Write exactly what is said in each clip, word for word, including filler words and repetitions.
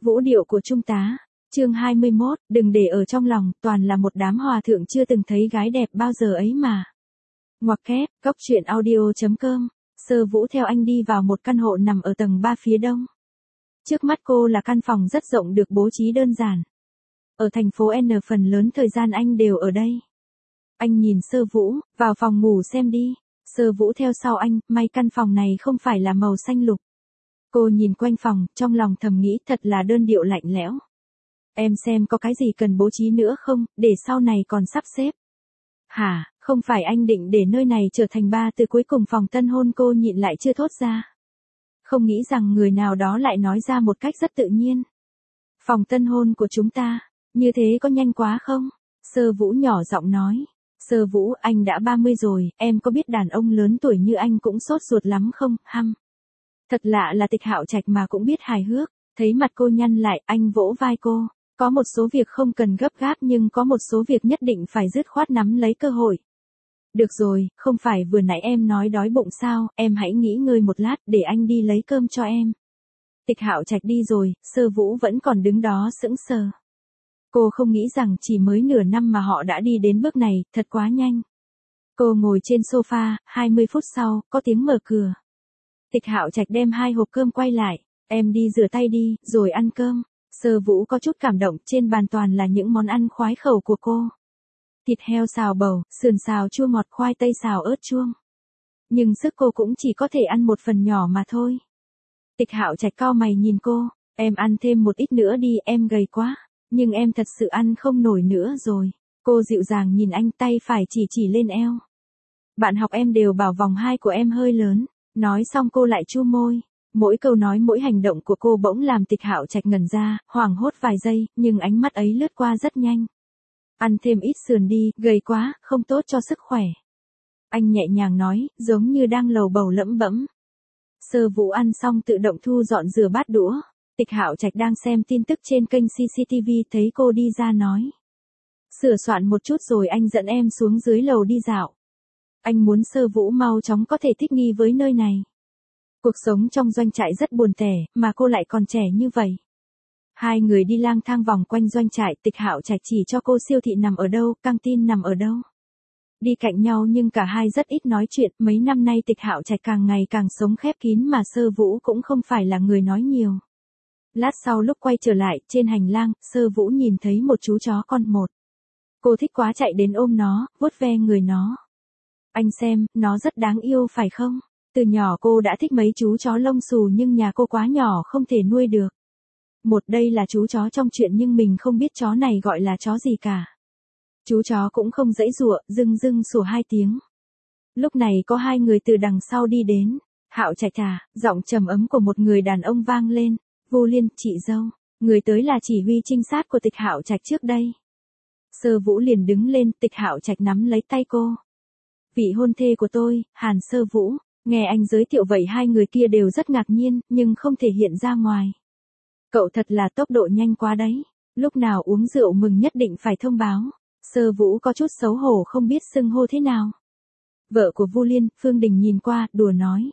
Vũ điệu của trung tá. Chương hai mươi mốt, đừng để ở trong lòng, toàn là một đám hòa thượng chưa từng thấy gái đẹp bao giờ ấy mà. Ngoặc kép, góc truyện audio chấm com. Sơ Vũ theo anh đi vào một căn hộ nằm ở tầng ba phía đông. Trước mắt cô là căn phòng rất rộng được bố trí đơn giản. Ở thành phố N phần lớn thời gian anh đều ở đây. Anh nhìn Sơ Vũ, vào phòng ngủ xem đi. Sơ Vũ theo sau anh, may căn phòng này không phải là màu xanh lục. Cô nhìn quanh phòng, trong lòng thầm nghĩ thật là đơn điệu lạnh lẽo. Em xem có cái gì cần bố trí nữa không, để sau này còn sắp xếp. Hả, không phải anh định để nơi này trở thành ba từ cuối cùng phòng tân hôn, cô nhịn lại chưa thốt ra. Không nghĩ rằng người nào đó lại nói ra một cách rất tự nhiên. Phòng tân hôn của chúng ta, như thế có nhanh quá không? Sơ Vũ nhỏ giọng nói. Sơ Vũ, anh đã ba mươi rồi, em có biết đàn ông lớn tuổi như anh cũng sốt ruột lắm không, hăm. Thật lạ là Tịch Hạo Trạch mà cũng biết hài hước, thấy mặt cô nhăn lại, anh vỗ vai cô. Có một số việc không cần gấp gáp nhưng có một số việc nhất định phải dứt khoát nắm lấy cơ hội. Được rồi, không phải vừa nãy em nói đói bụng sao, em hãy nghỉ ngơi một lát để anh đi lấy cơm cho em. Tịch Hạo Trạch đi rồi, Sơ Vũ vẫn còn đứng đó sững sờ. Cô không nghĩ rằng chỉ mới nửa năm mà họ đã đi đến bước này, thật quá nhanh. Cô ngồi trên sofa, hai mươi phút sau, có tiếng mở cửa. Tịch Hạo Trạch đem hai hộp cơm quay lại, em đi rửa tay đi, rồi ăn cơm. Sơ Vũ có chút cảm động, trên bàn toàn là những món ăn khoái khẩu của cô. Thịt heo xào bầu, sườn xào chua ngọt, khoai tây xào ớt chuông. Nhưng sức cô cũng chỉ có thể ăn một phần nhỏ mà thôi. Tịch Hạo Trạch cau mày nhìn cô, em ăn thêm một ít nữa đi, em gầy quá. Nhưng em thật sự ăn không nổi nữa rồi. Cô dịu dàng nhìn anh, tay phải chỉ chỉ lên eo. Bạn học em đều bảo vòng hai của em hơi lớn. Nói xong cô lại chu môi. Mỗi câu nói mỗi hành động của cô bỗng làm Tịch Hạo Trạch ngẩn ra, hoảng hốt vài giây, nhưng ánh mắt ấy lướt qua rất nhanh. Ăn thêm ít sườn đi, gầy quá, không tốt cho sức khỏe. Anh nhẹ nhàng nói, giống như đang lầu bầu lẩm bẩm. Sơ Vũ ăn xong tự động thu dọn rửa bát đũa. Tịch Hạo Trạch đang xem tin tức trên kênh xê xê tê vê thấy cô đi ra nói. Sửa soạn một chút rồi anh dẫn em xuống dưới lầu đi dạo. Anh muốn Sơ Vũ mau chóng có thể thích nghi với nơi này. Cuộc sống trong doanh trại rất buồn tẻ, mà cô lại còn trẻ như vậy. Hai người đi lang thang vòng quanh doanh trại, Tịch Hạo Trạch chỉ cho cô siêu thị nằm ở đâu, căng tin nằm ở đâu. Đi cạnh nhau nhưng cả hai rất ít nói chuyện, mấy năm nay Tịch Hạo Trạch càng ngày càng sống khép kín mà Sơ Vũ cũng không phải là người nói nhiều. Lát sau lúc quay trở lại, trên hành lang, Sơ Vũ nhìn thấy một chú chó con một. Cô thích quá chạy đến ôm nó, vuốt ve người nó. Anh xem, nó rất đáng yêu phải không? Từ nhỏ cô đã thích mấy chú chó lông xù nhưng nhà cô quá nhỏ không thể nuôi được. Một đây là chú chó trong chuyện nhưng mình không biết chó này gọi là chó gì cả. Chú chó cũng không giãy giụa, dưng dưng sủa hai tiếng. Lúc này có hai người từ đằng sau đi đến. Hạo Trạch à, giọng trầm ấm của một người đàn ông vang lên. Vu Liên, chị dâu, người tới là chỉ huy trinh sát của Tịch Hạo Trạch trước đây. Sơ Vũ liền đứng lên, Tịch Hạo Trạch nắm lấy tay cô. Vị hôn thê của tôi, Hàn Sơ Vũ, nghe anh giới thiệu vậy hai người kia đều rất ngạc nhiên, nhưng không thể hiện ra ngoài. Cậu thật là tốc độ nhanh quá đấy, lúc nào uống rượu mừng nhất định phải thông báo. Sơ Vũ có chút xấu hổ không biết xưng hô thế nào. Vợ của Vu Liên, Phương Đình nhìn qua, đùa nói.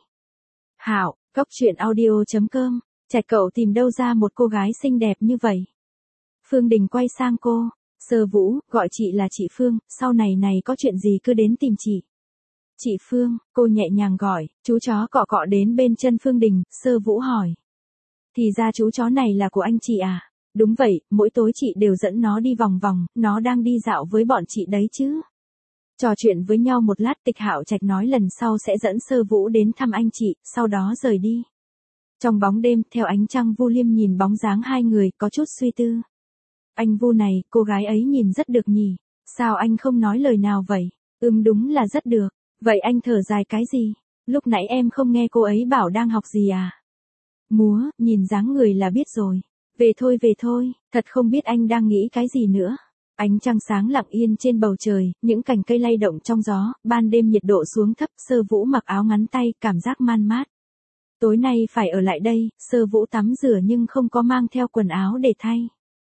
Hảo, góc truyện audio chấm com. Trạch cậu tìm đâu ra một cô gái xinh đẹp như vậy? Phương Đình quay sang cô. Sơ Vũ, gọi chị là chị Phương, sau này này có chuyện gì cứ đến tìm chị. Chị Phương, cô nhẹ nhàng gọi, chú chó cọ cọ đến bên chân Phương Đình, Sơ Vũ hỏi. Thì ra chú chó này là của anh chị à? Đúng vậy, mỗi tối chị đều dẫn nó đi vòng vòng, nó đang đi dạo với bọn chị đấy chứ. Trò chuyện với nhau một lát, Tịch Hạo Trạch nói lần sau sẽ dẫn Sơ Vũ đến thăm anh chị, sau đó rời đi. Trong bóng đêm, theo ánh trăng, Vu Liêm nhìn bóng dáng hai người, có chút suy tư. Anh Vu này, cô gái ấy nhìn rất được nhỉ, sao anh không nói lời nào vậy? Ừm đúng là rất được, vậy anh thở dài cái gì? Lúc nãy em không nghe cô ấy bảo đang học gì à? Múa, nhìn dáng người là biết rồi. Về thôi về thôi, thật không biết anh đang nghĩ cái gì nữa. Ánh trăng sáng lặng yên trên bầu trời, những cành cây lay động trong gió, ban đêm nhiệt độ xuống thấp, Sơ Vũ mặc áo ngắn tay, cảm giác man mát. Tối nay phải ở lại đây, Sơ Vũ tắm rửa nhưng không có mang theo quần áo để thay.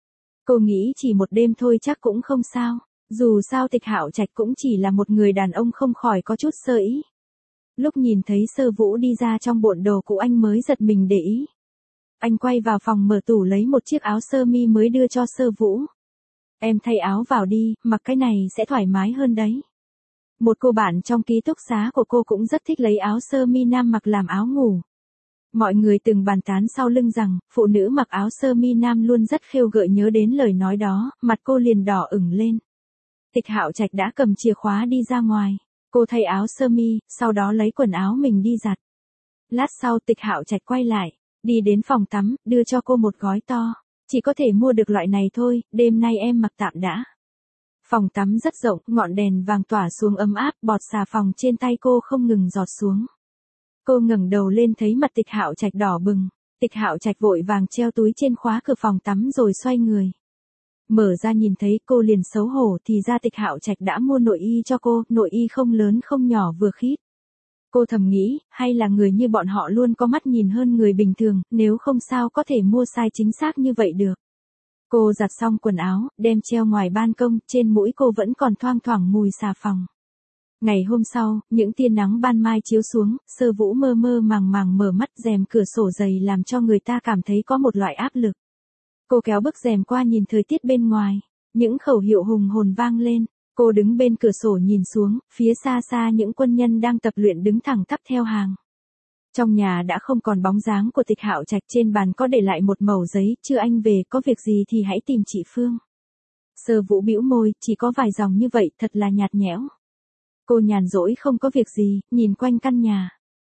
Cô nghĩ chỉ một đêm thôi chắc cũng không sao, dù sao Tịch Hạo Trạch cũng chỉ là một người đàn ông không khỏi có chút sơ ý. Lúc nhìn thấy Sơ Vũ đi ra trong bộn đồ cũ anh mới giật mình để ý. Anh quay vào phòng mở tủ lấy một chiếc áo sơ mi mới đưa cho Sơ Vũ. Em thay áo vào đi, mặc cái này sẽ thoải mái hơn đấy. Một cô bạn trong ký túc xá của cô cũng rất thích lấy áo sơ mi nam mặc làm áo ngủ. Mọi người từng bàn tán sau lưng rằng, phụ nữ mặc áo sơ mi nam luôn rất khêu gợi, nhớ đến lời nói đó, mặt cô liền đỏ ửng lên. Tịch Hạo Trạch đã cầm chìa khóa đi ra ngoài. Cô thay áo sơ mi, sau đó lấy quần áo mình đi giặt. Lát sau Tịch Hạo Trạch quay lại, đi đến phòng tắm, đưa cho cô một gói to. Chỉ có thể mua được loại này thôi, đêm nay em mặc tạm đã. Phòng tắm rất rộng, ngọn đèn vàng tỏa xuống ấm áp, bọt xà phòng trên tay cô không ngừng giọt xuống. Cô ngẩng đầu lên thấy mặt Tịch Hạo Trạch đỏ bừng. Tịch Hạo Trạch vội vàng treo túi trên khóa cửa phòng tắm rồi xoay người. Mở ra nhìn thấy cô liền xấu hổ, thì ra Tịch Hạo Trạch đã mua nội y cho cô, nội y không lớn không nhỏ vừa khít. Cô thầm nghĩ, hay là người như bọn họ luôn có mắt nhìn hơn người bình thường, nếu không sao có thể mua size chính xác như vậy được. Cô giặt xong quần áo, đem treo ngoài ban công, trên mũi cô vẫn còn thoang thoảng mùi xà phòng. Ngày hôm sau, những tia nắng ban mai chiếu xuống, Sơ Vũ mơ mơ màng màng mở mắt, rèm cửa sổ dày làm cho người ta cảm thấy có một loại áp lực. Cô kéo bức rèm qua nhìn thời tiết bên ngoài, những khẩu hiệu hùng hồn vang lên. Cô đứng bên cửa sổ nhìn xuống, phía xa xa những quân nhân đang tập luyện đứng thẳng tắp theo hàng. Trong nhà đã không còn bóng dáng của Tịch Hạo Trạch, trên bàn có để lại một mẩu giấy, chưa anh về, có việc gì thì hãy tìm chị Phương. Sơ Vũ bĩu môi, chỉ có vài dòng như vậy, thật là nhạt nhẽo. Cô nhàn rỗi không có việc gì, nhìn quanh căn nhà.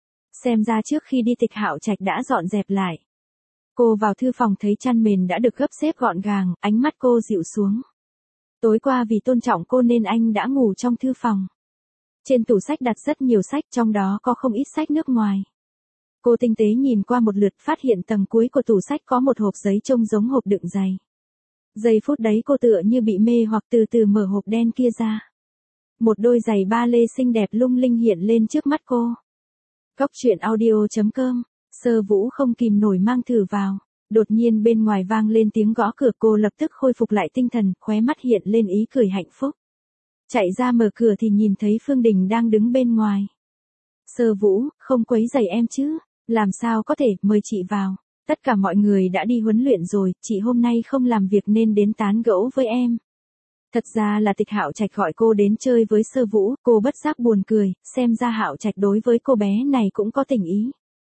Xem ra trước khi đi Tịch Hạo Trạch đã dọn dẹp lại. Cô vào thư phòng thấy chăn mền đã được gấp xếp gọn gàng, ánh mắt cô dịu xuống. Tối qua vì tôn trọng cô nên anh đã ngủ trong thư phòng. Trên tủ sách đặt rất nhiều sách, trong đó có không ít sách nước ngoài. Cô tinh tế nhìn qua một lượt, phát hiện tầng cuối của tủ sách có một hộp giấy trông giống hộp đựng giày. Giây phút đấy cô tựa như bị mê hoặc, từ từ mở hộp đen kia ra. Một đôi giày ba lê xinh đẹp lung linh hiện lên trước mắt cô. Cóc truyện audio chấm com, Sơ Vũ không kìm nổi mang thử vào. Đột nhiên bên ngoài vang lên tiếng gõ cửa, cô lập tức khôi phục lại tinh thần, khóe mắt hiện lên ý cười hạnh phúc. Chạy ra mở cửa thì nhìn thấy Phương Đình đang đứng bên ngoài. Sơ Vũ, không quấy rầy em chứ? Làm sao có thể, mời chị vào. Tất cả mọi người đã đi huấn luyện rồi, chị hôm nay không làm việc nên đến tán gẫu với em. Thật ra là Tịch Hạo Trạch gọi cô đến chơi với Sơ Vũ, cô bất giác buồn cười, xem ra Hạo Trạch đối với cô bé này cũng có tình ý.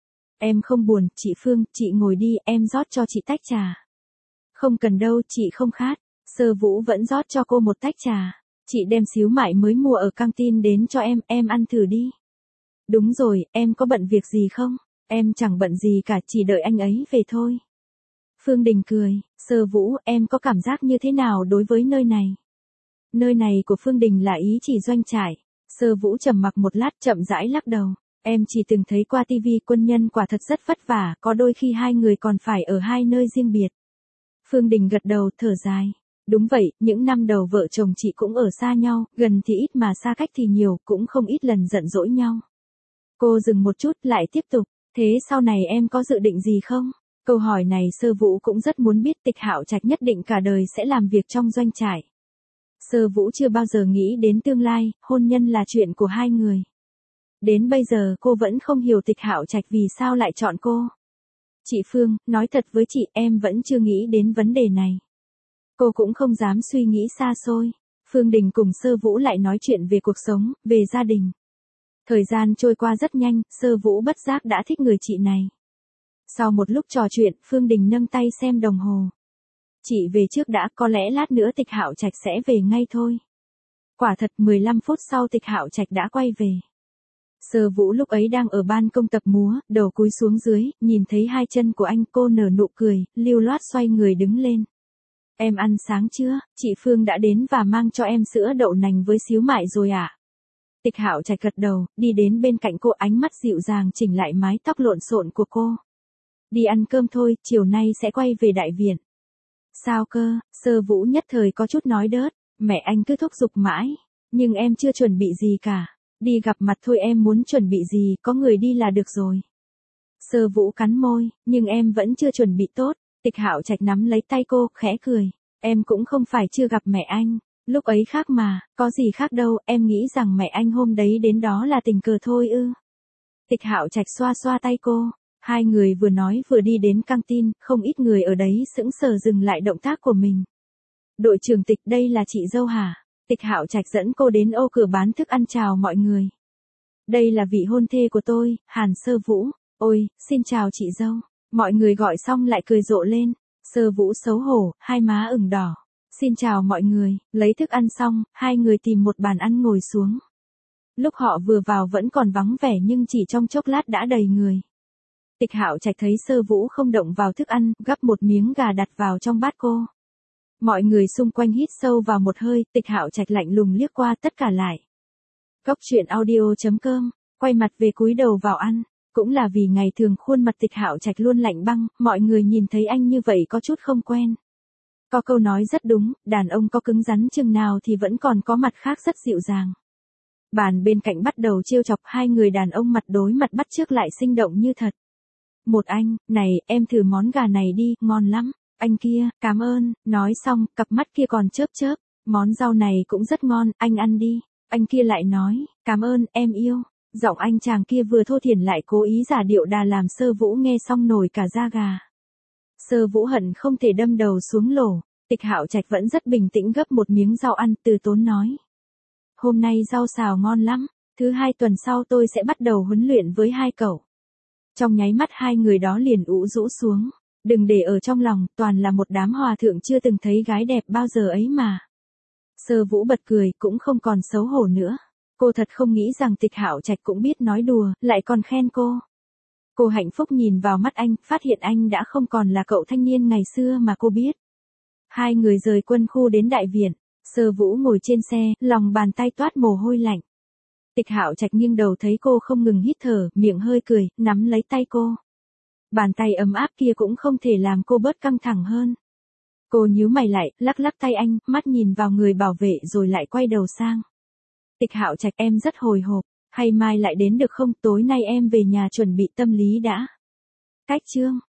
Em không buồn, chị Phương, chị ngồi đi, em rót cho chị tách trà. Không cần đâu, chị không khát. Sơ Vũ vẫn rót cho cô một tách trà. Chị đem xíu mại mới mua ở căng tin đến cho em, em ăn thử đi. Đúng rồi, em có bận việc gì không? Em chẳng bận gì cả, chỉ đợi anh ấy về thôi. Phương Đình cười, Sơ Vũ, em có cảm giác như thế nào đối với nơi này? Nơi này của Phương Đình là ý chỉ doanh trại. Sơ Vũ trầm mặc một lát, chậm rãi lắc đầu. Em chỉ từng thấy qua tivi, quân nhân quả thật rất vất vả, có đôi khi hai người còn phải ở hai nơi riêng biệt. Phương Đình gật đầu, thở dài. Đúng vậy, những năm đầu vợ chồng chị cũng ở xa nhau, gần thì ít mà xa cách thì nhiều, cũng không ít lần giận dỗi nhau. Cô dừng một chút, lại tiếp tục. Thế sau này em có dự định gì không? Câu hỏi này Sơ Vũ cũng rất muốn biết. Tịch Hạo Trạch nhất định cả đời sẽ làm việc trong doanh trại. Sơ Vũ chưa bao giờ nghĩ đến tương lai, hôn nhân là chuyện của hai người. Đến bây giờ cô vẫn không hiểu Tịch Hạo Trạch vì sao lại chọn cô. Chị Phương, nói thật với chị, em vẫn chưa nghĩ đến vấn đề này. Cô cũng không dám suy nghĩ xa xôi. Phương Đình cùng Sơ Vũ lại nói chuyện về cuộc sống, về gia đình. Thời gian trôi qua rất nhanh, Sơ Vũ bất giác đã thích người chị này. Sau một lúc trò chuyện, Phương Đình nâng tay xem đồng hồ. Chị về trước đã, có lẽ lát nữa Tịch Hạo Trạch sẽ về ngay thôi. Quả thật mười lăm phút sau Tịch Hạo Trạch đã quay về. Sơ Vũ lúc ấy đang ở ban công tập múa, đầu cúi xuống dưới, nhìn thấy hai chân của anh, cô nở nụ cười, lưu loát xoay người đứng lên. Em ăn sáng chưa? Chị Phương đã đến và mang cho em sữa đậu nành với xíu mại rồi ạ. À? Tịch Hạo Trạch gật đầu, đi đến bên cạnh cô, ánh mắt dịu dàng chỉnh lại mái tóc lộn xộn của cô. Đi ăn cơm thôi, chiều nay sẽ quay về đại viện. Sao cơ? Sơ Vũ nhất thời có chút nói đớt, mẹ anh cứ thúc giục mãi, nhưng em chưa chuẩn bị gì cả. Đi gặp mặt thôi, em muốn chuẩn bị gì, có người đi là được rồi. Sơ Vũ cắn môi, nhưng em vẫn chưa chuẩn bị tốt. Tịch Hạo Trạch nắm lấy tay cô, khẽ cười. Em cũng không phải chưa gặp mẹ anh, lúc ấy khác mà, có gì khác đâu, em nghĩ rằng mẹ anh hôm đấy đến đó là tình cờ thôi ư. Tịch Hạo Trạch xoa xoa tay cô. Hai người vừa nói vừa đi đến căng tin, không ít người ở đấy sững sờ dừng lại động tác của mình. Đội trưởng Tịch, đây là chị dâu hả? Tịch Hạo Trạch dẫn cô đến ô cửa bán thức ăn chào mọi người. Đây là vị hôn thê của tôi, Hàn Sơ Vũ. Ôi, xin chào chị dâu. Mọi người gọi xong lại cười rộ lên. Sơ Vũ xấu hổ, hai má ửng đỏ. Xin chào mọi người, lấy thức ăn xong, hai người tìm một bàn ăn ngồi xuống. Lúc họ vừa vào vẫn còn vắng vẻ nhưng chỉ trong chốc lát đã đầy người. Tịch Hạo Trạch thấy Sơ Vũ không động vào thức ăn, gắp một miếng gà đặt vào trong bát cô. Mọi người xung quanh hít sâu vào một hơi, Tịch Hạo Trạch lạnh lùng liếc qua tất cả lại. Cốc truyện audio chấm com, quay mặt về cúi đầu vào ăn. Cũng là vì ngày thường khuôn mặt Tịch Hạo Trạch luôn lạnh băng, mọi người nhìn thấy anh như vậy có chút không quen. Có câu nói rất đúng, đàn ông có cứng rắn chừng nào thì vẫn còn có mặt khác rất dịu dàng. Bàn bên cạnh bắt đầu trêu chọc, hai người đàn ông mặt đối mặt bắt chước lại sinh động như thật. Một anh, này, em thử món gà này đi, ngon lắm. Anh kia, cảm ơn, nói xong, cặp mắt kia còn chớp chớp. Món rau này cũng rất ngon, anh ăn đi. Anh kia lại nói, cảm ơn, em yêu. Giọng anh chàng kia vừa thô thiển lại cố ý giả điệu đà làm Sơ Vũ nghe xong nổi cả da gà. Sơ Vũ hận không thể đâm đầu xuống lỗ. Tịch Hạo Trạch vẫn rất bình tĩnh gấp một miếng rau ăn, từ tốn nói. Hôm nay rau xào ngon lắm, thứ hai tuần sau tôi sẽ bắt đầu huấn luyện với hai cậu. Trong nháy mắt hai người đó liền ủ rũ xuống. Đừng để ở trong lòng, toàn là một đám hòa thượng chưa từng thấy gái đẹp bao giờ ấy mà. Sơ Vũ bật cười, cũng không còn xấu hổ nữa. Cô thật không nghĩ rằng Tịch Hạo Trạch cũng biết nói đùa, lại còn khen cô. Cô hạnh phúc nhìn vào mắt anh, phát hiện anh đã không còn là cậu thanh niên ngày xưa mà cô biết. Hai người rời quân khu đến đại viện, Sơ Vũ ngồi trên xe, lòng bàn tay toát mồ hôi lạnh. Tịch Hạo Trạch nghiêng đầu thấy cô không ngừng hít thở, miệng hơi cười, nắm lấy tay cô. Bàn tay ấm áp kia cũng không thể làm cô bớt căng thẳng hơn. Cô nhíu mày lại, lắc lắc tay anh, mắt nhìn vào người bảo vệ rồi lại quay đầu sang. Tịch Hạo Trạch, em rất hồi hộp, hay mai lại đến được không? Tối nay em về nhà chuẩn bị tâm lý đã. Cách chương.